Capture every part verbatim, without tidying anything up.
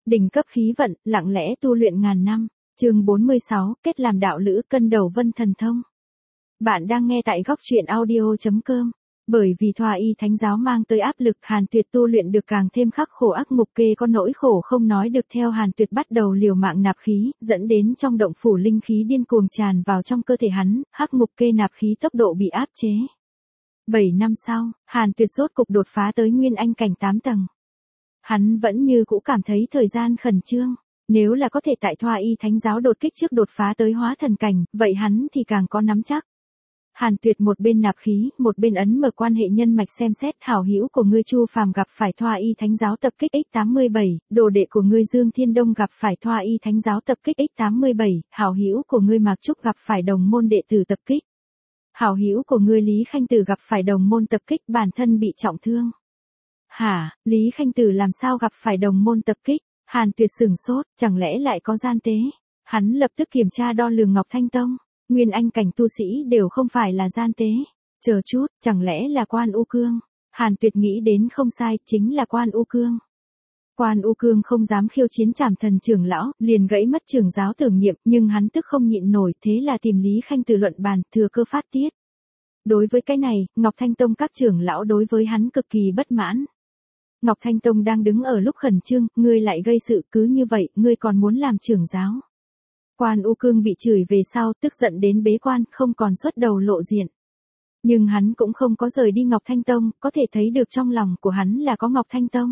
Đỉnh cấp khí vận, lặng lẽ tu luyện ngàn năm. Chương bốn mươi sáu, kết làm đạo lữ, cân đầu vân thần thông. Bạn đang nghe tại góc truyện audio chấm com. Bởi vì Thoa Y Thánh giáo mang tới áp lực, Hàn Tuyệt tu luyện được càng thêm khắc khổ, ác ngục kê có nỗi khổ không nói được, theo Hàn Tuyệt bắt đầu liều mạng nạp khí, dẫn đến trong động phủ linh khí điên cuồng tràn vào trong cơ thể hắn, hắc ngục kê nạp khí tốc độ bị áp chế. bảy năm sau, Hàn Tuyệt rốt cục đột phá tới Nguyên Anh cảnh tám tầng. Hắn vẫn như cũ cảm thấy thời gian khẩn trương, nếu là có thể tại Thoa Y Thánh giáo đột kích trước đột phá tới hóa thần cảnh, vậy hắn thì càng có nắm chắc. Hàn Tuyệt một bên nạp khí, một bên ấn mở quan hệ nhân mạch xem xét, hảo hữu của ngươi Chu Phàm gặp phải Thoa Y Thánh giáo tập kích x tám mươi bảy, đồ đệ của ngươi Dương Thiên Đông gặp phải Thoa Y Thánh giáo tập kích x tám mươi bảy, hảo hữu của ngươi Mạc Trúc gặp phải đồng môn đệ tử tập kích. Hảo hữu của ngươi Lý Khanh Tử gặp phải đồng môn tập kích, bản thân bị trọng thương. Hả, Lý Khanh Tử làm sao gặp phải đồng môn tập kích? Hàn Tuyệt sửng sốt, chẳng lẽ lại có gian tế? Hắn lập tức kiểm tra đo lường Ngọc Thanh Tông. Nguyên Anh cảnh tu sĩ đều không phải là gian tế. Chờ chút, chẳng lẽ là Quan U Cương? Hàn Tuyệt nghĩ đến không sai, chính là Quan U Cương. Quan U Cương không dám khiêu chiến Trảm Thần trưởng lão, liền gãy mất trưởng giáo tưởng nhiệm, nhưng hắn tức không nhịn nổi, thế là tìm Lý Khanh Tử luận bàn, thừa cơ phát tiết. Đối với cái này, Ngọc Thanh Tông các trưởng lão đối với hắn cực kỳ bất mãn. Ngọc Thanh Tông đang đứng ở lúc khẩn trương, ngươi lại gây sự, cứ như vậy, ngươi còn muốn làm trưởng giáo. Quan U Cương bị chửi về sau, tức giận đến bế quan, không còn xuất đầu lộ diện. Nhưng hắn cũng không có rời đi Ngọc Thanh Tông, có thể thấy được trong lòng của hắn là có Ngọc Thanh Tông.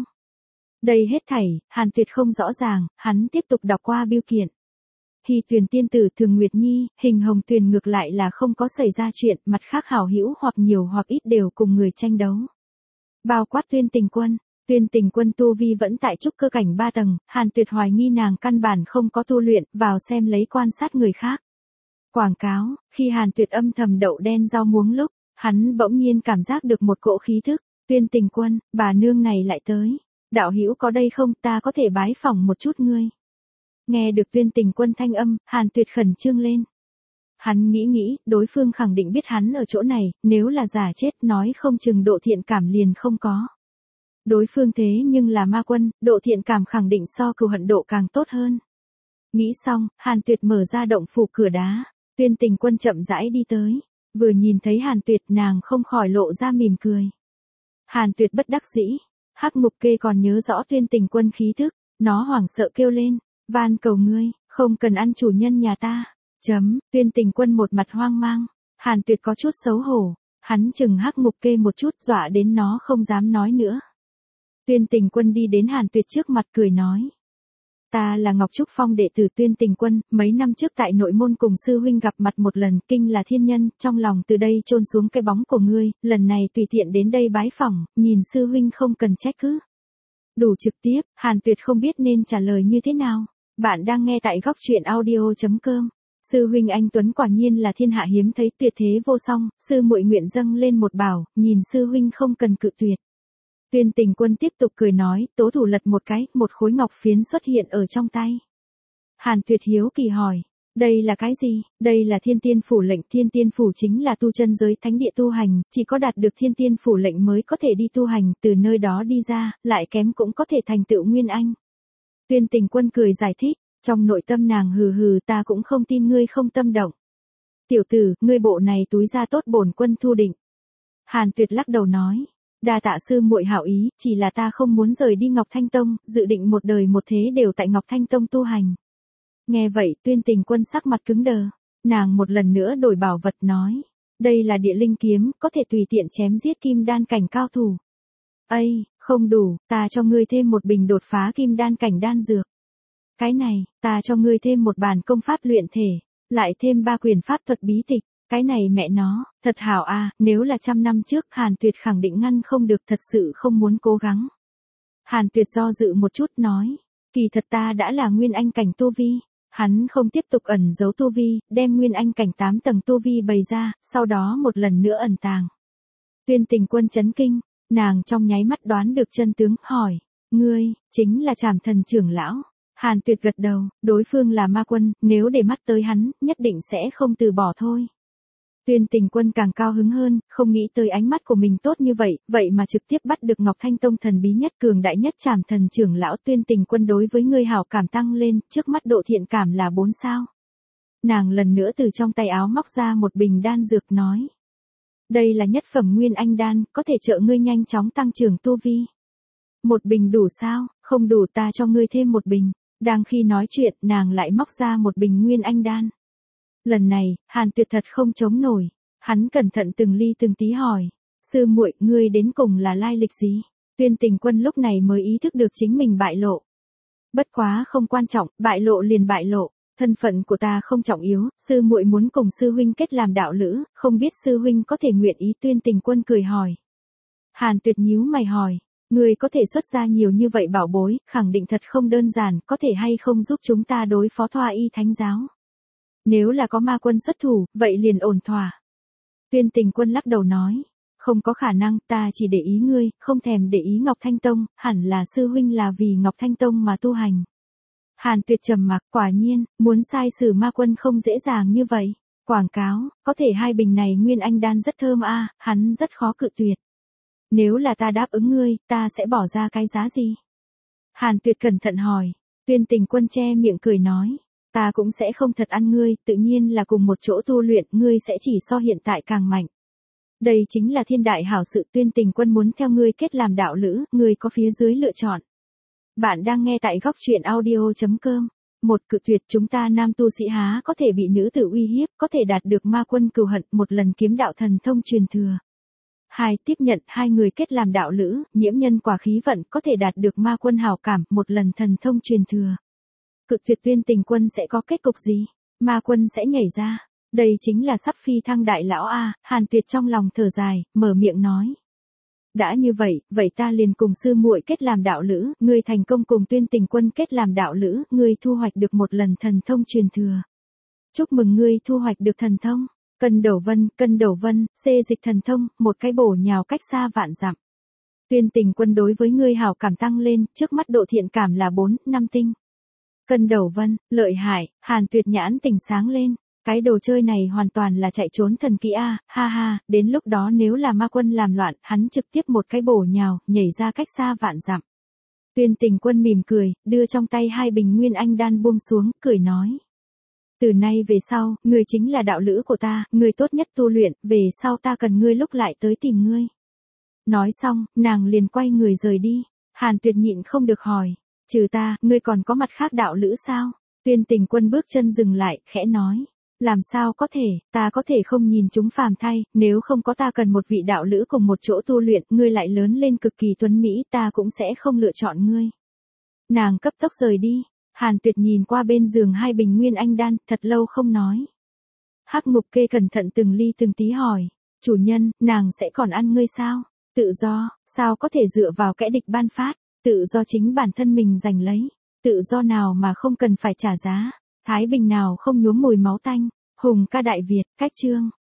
Đây hết thảy, Hàn Tuyệt không rõ ràng, hắn tiếp tục đọc qua biêu kiện. Hy Tuyền tiên tử, Thường Nguyệt Nhi, Hình Hồng Tuyền ngược lại là không có xảy ra chuyện, mặt khác hảo hữu hoặc nhiều hoặc ít đều cùng người tranh đấu. Bao quát Tuyên Tình Quân. Tuyên Tình Quân tu vi vẫn tại trúc cơ cảnh ba tầng, Hàn Tuyệt hoài nghi nàng căn bản không có tu luyện, vào xem lấy quan sát người khác. Quảng cáo, khi Hàn Tuyệt âm thầm đậu đen rau muống lúc, hắn bỗng nhiên cảm giác được một cỗ khí thức. Tuyên Tình Quân, bà nương này lại tới. Đạo hữu có đây không, ta có thể bái phỏng một chút ngươi. Nghe được Tuyên Tình Quân thanh âm, Hàn Tuyệt khẩn trương lên. Hắn nghĩ nghĩ, đối phương khẳng định biết hắn ở chỗ này, nếu là giả chết nói không chừng độ thiện cảm liền không có. Đối phương thế nhưng là ma quân, độ thiện cảm khẳng định so cừu hận độ càng tốt hơn. Nghĩ xong, Hàn Tuyệt mở ra động phủ cửa đá. Tuyên Tình Quân chậm rãi đi tới. Vừa nhìn thấy Hàn Tuyệt, nàng không khỏi lộ ra mỉm cười. Hàn Tuyệt bất đắc dĩ. Hắc ngục kê còn nhớ rõ Tuyên Tình Quân khí thức. Nó hoảng sợ kêu lên. Van cầu ngươi, không cần ăn chủ nhân nhà ta. Chấm, Tuyên Tình Quân một mặt hoang mang. Hàn Tuyệt có chút xấu hổ. Hắn chừng Hắc ngục kê một chút, dọa đến nó không dám nói nữa. Tuyên Tình Quân đi đến Hàn Tuyệt trước mặt cười nói. Ta là Ngọc Trúc Phong đệ tử Tuyên Tình Quân, mấy năm trước tại nội môn cùng sư huynh gặp mặt một lần, kinh là thiên nhân, trong lòng từ đây chôn xuống cái bóng của ngươi, lần này tùy tiện đến đây bái phỏng, nhìn sư huynh không cần trách cứ. Đủ trực tiếp, Hàn Tuyệt không biết nên trả lời như thế nào. Bạn đang nghe tại góc truyện audio chấm com. Sư huynh anh Tuấn quả nhiên là thiên hạ hiếm thấy, tuyệt thế vô song, sư muội nguyện dâng lên một bảo, nhìn sư huynh không cần cự tuyệt. Tuyên Tình Quân tiếp tục cười nói, tố thủ lật một cái, một khối ngọc phiến xuất hiện ở trong tay. Hàn Tuyệt hiếu kỳ hỏi, đây là cái gì? Đây là Thiên Tiên Phủ lệnh, Thiên Tiên Phủ chính là tu chân giới thánh địa tu hành, chỉ có đạt được Thiên Tiên Phủ lệnh mới có thể đi tu hành, từ nơi đó đi ra, lại kém cũng có thể thành tựu Nguyên Anh. Tuyên Tình Quân cười giải thích, trong nội tâm nàng hừ hừ, ta cũng không tin ngươi không tâm động. Tiểu tử, ngươi bộ này túi ra tốt bổn quân thu định. Hàn Tuyệt lắc đầu nói. Đa tạ sư muội hảo ý, chỉ là ta không muốn rời đi Ngọc Thanh Tông, dự định một đời một thế đều tại Ngọc Thanh Tông tu hành. Nghe vậy, Tuyên Tình Quân sắc mặt cứng đờ. Nàng một lần nữa đổi bảo vật nói. Đây là địa linh kiếm, có thể tùy tiện chém giết kim đan cảnh cao thủ. Ây, không đủ, ta cho ngươi thêm một bình đột phá kim đan cảnh đan dược. Cái này, ta cho ngươi thêm một bản công pháp luyện thể, lại thêm ba quyền pháp thuật bí tịch. Cái này mẹ nó, thật hảo a, nếu là trăm năm trước Hàn Tuyệt khẳng định ngăn không được, thật sự không muốn cố gắng. Hàn Tuyệt do dự một chút nói, kỳ thật ta đã là Nguyên Anh cảnh tu vi. Hắn không tiếp tục ẩn giấu tu vi, đem Nguyên Anh cảnh tám tầng tu vi bày ra, sau đó một lần nữa ẩn tàng. Tuyên Tình Quân chấn kinh, nàng trong nháy mắt đoán được chân tướng, hỏi, ngươi, chính là Trảm Thần trưởng lão. Hàn Tuyệt gật đầu, đối phương là ma quân, nếu để mắt tới hắn, nhất định sẽ không từ bỏ thôi. Tuyên Tình Quân càng cao hứng hơn, không nghĩ tới ánh mắt của mình tốt như vậy, vậy mà trực tiếp bắt được Ngọc Thanh Tông thần bí nhất cường đại nhất Trảm Thần trưởng lão. Tuyên Tình Quân đối với ngươi hảo cảm tăng lên, trước mắt độ thiện cảm là bốn sao. Nàng lần nữa từ trong tay áo móc ra một bình đan dược nói. Đây là nhất phẩm nguyên anh đan, có thể trợ ngươi nhanh chóng tăng trưởng tu vi. Một bình đủ sao, không đủ ta cho ngươi thêm một bình. Đang khi nói chuyện, nàng lại móc ra một bình nguyên anh đan. Lần này, Hàn Tuyệt thật không chống nổi. Hắn cẩn thận từng ly từng tí hỏi. Sư muội, ngươi đến cùng là lai lịch gì? Tuyên Tình Quân lúc này mới ý thức được chính mình bại lộ. Bất quá không quan trọng, bại lộ liền bại lộ. Thân phận của ta không trọng yếu, sư muội muốn cùng sư huynh kết làm đạo lữ, không biết sư huynh có thể nguyện ý. Tuyên Tình Quân cười hỏi. Hàn Tuyệt nhíu mày hỏi. Ngươi có thể xuất ra nhiều như vậy bảo bối, khẳng định thật không đơn giản, có thể hay không giúp chúng ta đối phó Thoa Y Thánh giáo? Nếu là có ma quân xuất thủ, vậy liền ổn thỏa. Tuyên Tình Quân lắc đầu nói. Không có khả năng, ta chỉ để ý ngươi, không thèm để ý Ngọc Thanh Tông, hẳn là sư huynh là vì Ngọc Thanh Tông mà tu hành. Hàn Tuyệt trầm mặc, quả nhiên, muốn sai xử ma quân không dễ dàng như vậy. Quảng cáo, có thể hai bình này nguyên anh đan rất thơm a, à, hắn rất khó cự tuyệt. Nếu là ta đáp ứng ngươi, ta sẽ bỏ ra cái giá gì? Hàn Tuyệt cẩn thận hỏi. Tuyên Tình Quân che miệng cười nói. Ta cũng sẽ không thật ăn ngươi, tự nhiên là cùng một chỗ tu luyện, ngươi sẽ chỉ so hiện tại càng mạnh. Đây chính là thiên đại hảo sự. Tuyên Tình Quân muốn theo ngươi kết làm đạo lữ, ngươi có phía dưới lựa chọn. Bạn đang nghe tại góc truyện audio chấm com. Một, cự tuyệt. Chúng ta nam tu sĩ há có thể bị nữ tử uy hiếp, có thể đạt được ma quân cừu hận, một lần kiếm đạo thần thông truyền thừa. Hai, tiếp nhận. Hai người kết làm đạo lữ, nhiễm nhân quả khí vận, có thể đạt được ma quân hảo cảm, một lần thần thông truyền thừa. Cự tuyệt. Tuyên Tình Quân sẽ có kết cục gì? Ma quân sẽ nhảy ra. Đây chính là sắp phi thăng đại lão a. Hàn Tuyệt trong lòng thở dài, mở miệng nói. Đã như vậy, vậy ta liền cùng sư muội kết làm đạo lữ, ngươi thành công cùng Tuyên Tình Quân kết làm đạo lữ, ngươi thu hoạch được một lần thần thông truyền thừa. Chúc mừng ngươi thu hoạch được thần thông. Cân Đầu Vân, Cân Đầu Vân, xê dịch thần thông, một cái bổ nhào cách xa vạn dặm. Tuyên Tình Quân đối với ngươi hảo cảm tăng lên, trước mắt độ thiện cảm là bốn, năm tinh. Cân Đầu Vân, lợi hại. Hàn Tuyệt nhãn tình sáng lên. Cái đồ chơi này hoàn toàn là chạy trốn thần kỹ a, ha ha, đến lúc đó nếu là ma quân làm loạn, hắn trực tiếp một cái bổ nhào, nhảy ra cách xa vạn dặm. Tuyên Tình Quân mỉm cười, đưa trong tay hai bình nguyên anh đan buông xuống, cười nói. Từ nay về sau, ngươi chính là đạo lữ của ta, ngươi tốt nhất tu luyện, về sau ta cần ngươi lúc lại tới tìm ngươi. Nói xong, nàng liền quay người rời đi. Hàn Tuyệt nhịn không được hỏi. Trừ ta, ngươi còn có mặt khác đạo lữ sao? Tuyên Tình Quân bước chân dừng lại, khẽ nói. Làm sao có thể, ta có thể không nhìn chúng phàm thay, nếu không có ta cần một vị đạo lữ cùng một chỗ tu luyện, ngươi lại lớn lên cực kỳ tuấn mỹ, ta cũng sẽ không lựa chọn ngươi. Nàng cấp tốc rời đi. Hàn Tuyệt nhìn qua bên giường hai bình nguyên anh đan, thật lâu không nói. Hắc Mục Kê cẩn thận từng ly từng tí hỏi. Chủ nhân, nàng sẽ còn ăn ngươi sao? Tự do, sao có thể dựa vào kẻ địch ban phát? Tự do chính bản thân mình giành lấy. Tự do nào mà không cần phải trả giá. Thái bình nào không nhuốm mùi máu tanh. Hùng ca Đại Việt, cách chương.